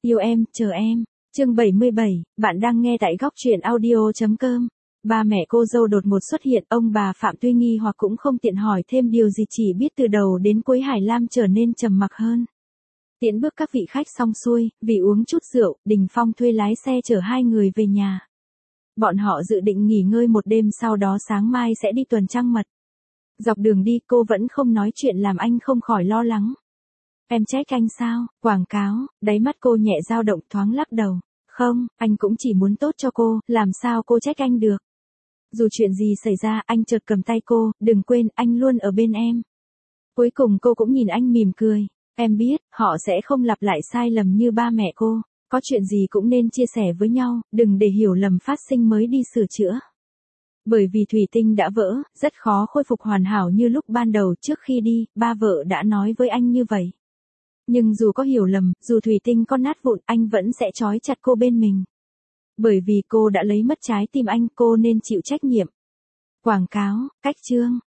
Yêu em, chờ em. Chương 77, bạn đang nghe tại góc truyện audio.com. Ba mẹ cô dâu đột ngột xuất hiện, ông bà Phạm tuy nghi hoặc cũng không tiện hỏi thêm điều gì, chỉ biết từ đầu đến cuối Hải Lam trở nên trầm mặc hơn. Tiễn bước các vị khách xong xuôi, vì uống chút rượu, Đình Phong thuê lái xe chở hai người về nhà. Bọn họ dự định nghỉ ngơi một đêm, sau đó sáng mai sẽ đi tuần trăng mật. Dọc đường đi cô vẫn không nói chuyện làm anh không khỏi lo lắng. Em trách anh sao? Quảng cáo, đáy mắt cô nhẹ dao động, thoáng lắc đầu. Không, anh cũng chỉ muốn tốt cho cô, làm sao cô trách anh được. Dù chuyện gì xảy ra, anh chợt cầm tay cô, đừng quên, anh luôn ở bên em. Cuối cùng cô cũng nhìn anh mỉm cười. Em biết, họ sẽ không lặp lại sai lầm như ba mẹ cô. Có chuyện gì cũng nên chia sẻ với nhau, đừng để hiểu lầm phát sinh mới đi sửa chữa. Bởi vì thủy tinh đã vỡ, rất khó khôi phục hoàn hảo như lúc ban đầu. Trước khi đi, ba vợ đã nói với anh như vậy. Nhưng dù có hiểu lầm, dù thủy tinh có nát vụn, anh vẫn sẽ trói chặt cô bên mình. Bởi vì cô đã lấy mất trái tim anh, cô nên chịu trách nhiệm. Quảng cáo, cách chương,